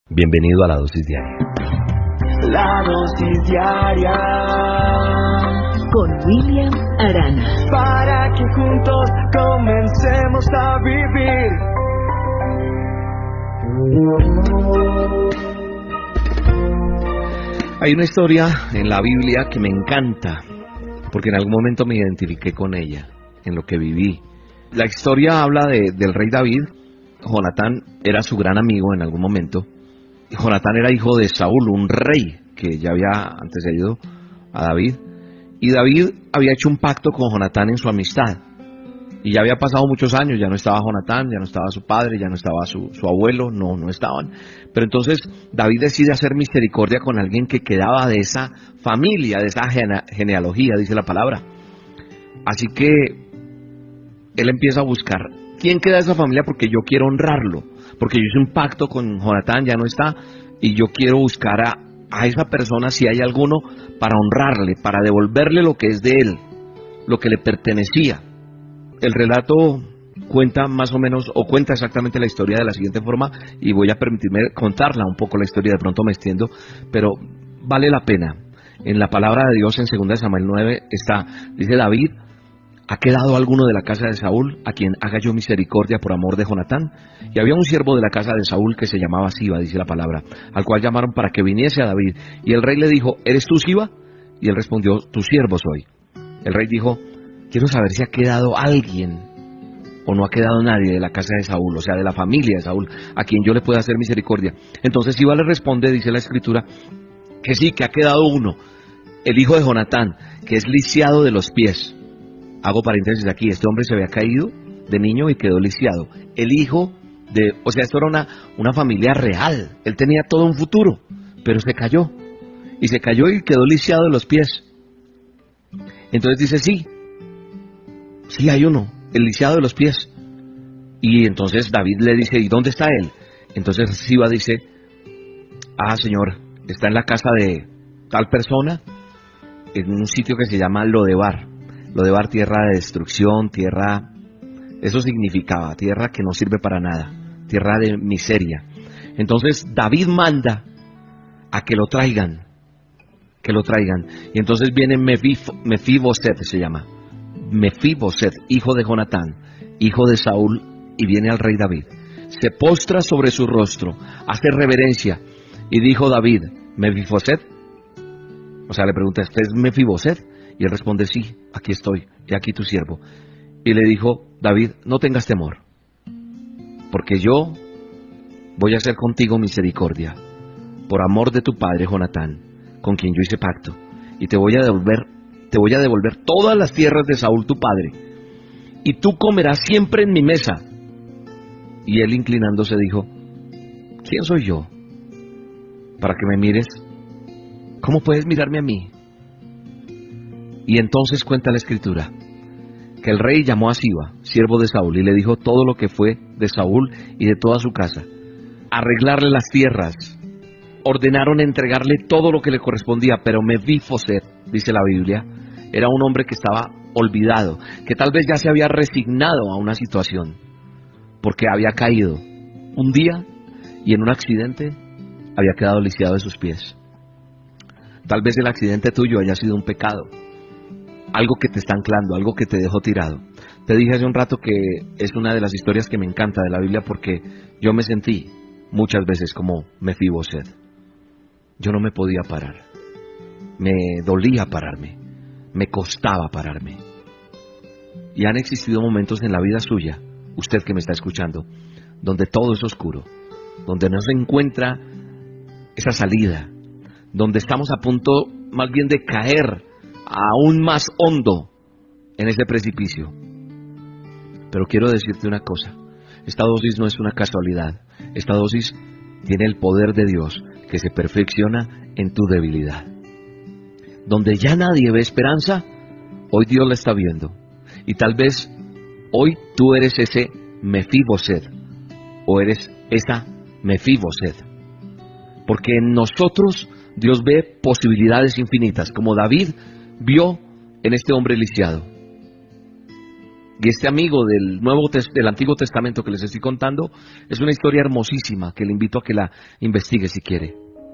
Bienvenido a la dosis diaria. La dosis diaria con William Arana. Para que juntos comencemos a vivir. Hay una historia en la Biblia que me encanta, porque en algún momento me identifiqué con ella, en lo que viví. La historia habla del rey David. Jonatán era su gran amigo en algún momento. Jonatán era hijo de Saúl, un rey que ya había antecedido a David. Y David había hecho un pacto con Jonatán en su amistad. Y ya había pasado muchos años, ya no estaba Jonatán, ya no estaba su padre, ya no estaba su abuelo, no estaban. Pero entonces David decide hacer misericordia con alguien que quedaba de esa familia, de esa genealogía, dice la palabra. Así que él empieza a buscar quién queda de esa familia, porque yo quiero honrarlo, porque yo hice un pacto con Jonatán, ya no está, y yo quiero buscar a esa persona, si hay alguno, para honrarle, para devolverle lo que es de él, lo que le pertenecía. El relato cuenta más o menos, o cuenta exactamente la historia de la siguiente forma, y voy a permitirme contarla un poco la historia, de pronto me extiendo, pero vale la pena. En la palabra de Dios en 2 Samuel 9 está, dice David: ¿ha quedado alguno de la casa de Saúl a quien haga yo misericordia por amor de Jonatán? Y había un siervo de la casa de Saúl que se llamaba Siba, dice la palabra, al cual llamaron para que viniese a David. Y el rey le dijo: ¿eres tú, Siba? Y él respondió: tu siervo soy. El rey dijo: quiero saber si ha quedado alguien o no ha quedado nadie de la casa de Saúl, o sea, de la familia de Saúl, a quien yo le pueda hacer misericordia. Entonces Siba le responde, dice la escritura, que sí, que ha quedado uno, el hijo de Jonatán, que es lisiado de los pies. Hago paréntesis aquí, este hombre se había caído de niño y quedó lisiado. El hijo de, o sea, esto era una familia real, él tenía todo un futuro, pero se cayó. Y se cayó y quedó lisiado de los pies. Entonces dice, sí hay uno, el lisiado de los pies. Y entonces David le dice, ¿y dónde está él? Entonces Siba dice, señor, está en la casa de tal persona, en un sitio que se llama Lodebar. Lodebar, tierra de destrucción, tierra, eso significaba, tierra que no sirve para nada, tierra de miseria. Entonces David manda a que lo traigan. Y entonces viene Mefiboset, se llama, Mefiboset, hijo de Jonatán, hijo de Saúl, y viene al rey David. Se postra sobre su rostro, hace reverencia, y dijo David, Mefiboset, o sea, le pregunta, ¿este es Mefiboset? Y él responde, sí, aquí estoy, he aquí tu siervo. Y le dijo David, no tengas temor, porque yo voy a hacer contigo misericordia, por amor de tu padre Jonatán, con quien yo hice pacto, y te voy a devolver todas las tierras de Saúl tu padre, y tú comerás siempre en mi mesa. Y él, inclinándose, dijo, ¿quién soy yo para que me mires? ¿Cómo puedes mirarme a mí? Y entonces cuenta la escritura que el rey llamó a Siba, siervo de Saúl, y le dijo todo lo que fue de Saúl y de toda su casa, arreglarle las tierras. Ordenaron entregarle todo lo que le correspondía, pero Mefiboset, dice la Biblia, era un hombre que estaba olvidado, que tal vez ya se había resignado a una situación, porque había caído un día y en un accidente había quedado lisiado de sus pies. Tal vez el accidente tuyo haya sido un pecado, algo que te está anclando, algo que te dejó tirado. Te dije hace un rato que es una de las historias que me encanta de la Biblia, porque yo me sentí muchas veces como Mefiboset. Yo no me podía parar, me dolía pararme, me costaba pararme. Y han existido momentos en la vida suya, usted que me está escuchando, donde todo es oscuro, donde no se encuentra esa salida, donde estamos a punto más bien de caer aún más hondo en ese precipicio. Pero quiero decirte una cosa, esta dosis no es una casualidad, esta dosis tiene el poder de Dios que se perfecciona en tu debilidad. Donde ya nadie ve esperanza, hoy Dios la está viendo. Y tal vez hoy tú eres ese Mefiboset, o eres esa Mefiboset. Porque en nosotros Dios ve posibilidades infinitas, como David vio en este hombre lisiado. Y este amigo del Antiguo Testamento que les estoy contando es una historia hermosísima que le invito a que la investigue si quiere.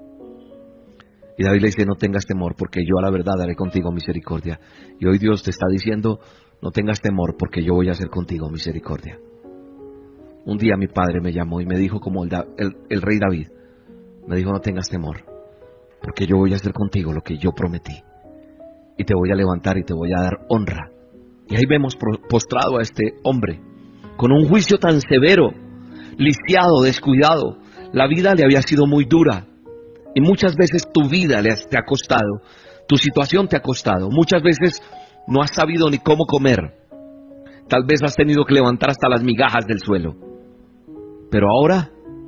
Y David le dice, no tengas temor, porque yo a la verdad haré contigo misericordia. Y hoy Dios te está diciendo, no tengas temor, porque yo voy a hacer contigo misericordia. Un día mi padre me llamó y me dijo, como el rey David, me dijo, no tengas temor, porque yo voy a hacer contigo lo que yo prometí. Y te voy a levantar y te voy a dar honra. Y ahí vemos postrado a este hombre, con un juicio tan severo, lisiado, descuidado. La vida le había sido muy dura. Y muchas veces tu vida te ha costado, tu situación te ha costado. Muchas veces no has sabido ni cómo comer. Tal vez has tenido que levantar hasta las migajas del suelo. Pero ahora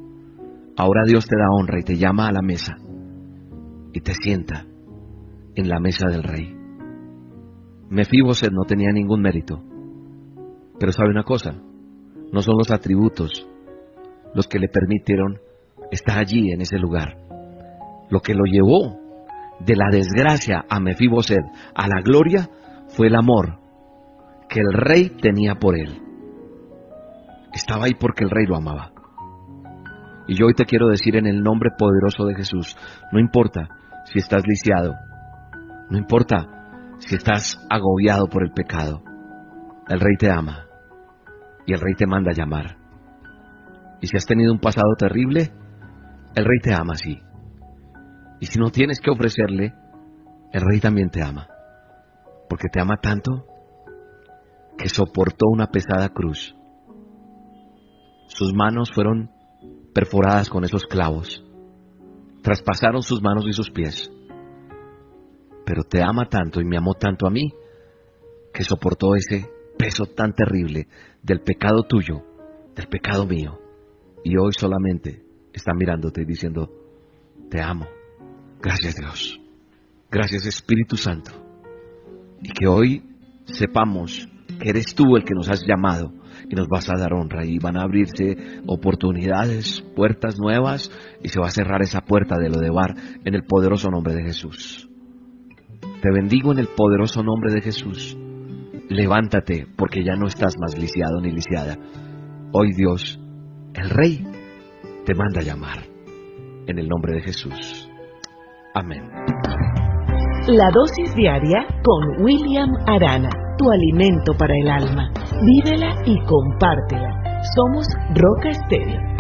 Dios te da honra y te llama a la mesa. Y te sienta en la mesa del rey. Mefiboset no tenía ningún mérito. Pero sabe una cosa, no son los atributos los que le permitieron estar allí en ese lugar. Lo que lo llevó de la desgracia a Mefiboset a la gloria fue el amor que el rey tenía por él. Estaba ahí porque el rey lo amaba. Y yo hoy te quiero decir en el nombre poderoso de Jesús, no importa si estás lisiado, no importa si estás agobiado por el pecado, el rey te ama y el rey te manda a llamar. Y si has tenido un pasado terrible, el rey te ama así. Y si no tienes que ofrecerle, el rey también te ama, porque te ama tanto que soportó una pesada cruz. Sus manos fueron perforadas con esos clavos, traspasaron sus manos y sus pies, pero te ama tanto y me amó tanto a mí, que soportó ese peso tan terrible del pecado tuyo, del pecado mío, y hoy solamente está mirándote y diciendo, te amo. Gracias Dios, gracias Espíritu Santo, y que hoy sepamos que eres tú el que nos has llamado y nos vas a dar honra y van a abrirse oportunidades, puertas nuevas y se va a cerrar esa puerta de Lodebar en el poderoso nombre de Jesús. Te bendigo en el poderoso nombre de Jesús. Levántate porque ya no estás más lisiado ni lisiada. Hoy Dios, el Rey, te manda a llamar en el nombre de Jesús. Amén. La dosis diaria con William Arana, tu alimento para el alma. Vívela y compártela. Somos Roca Estéreo.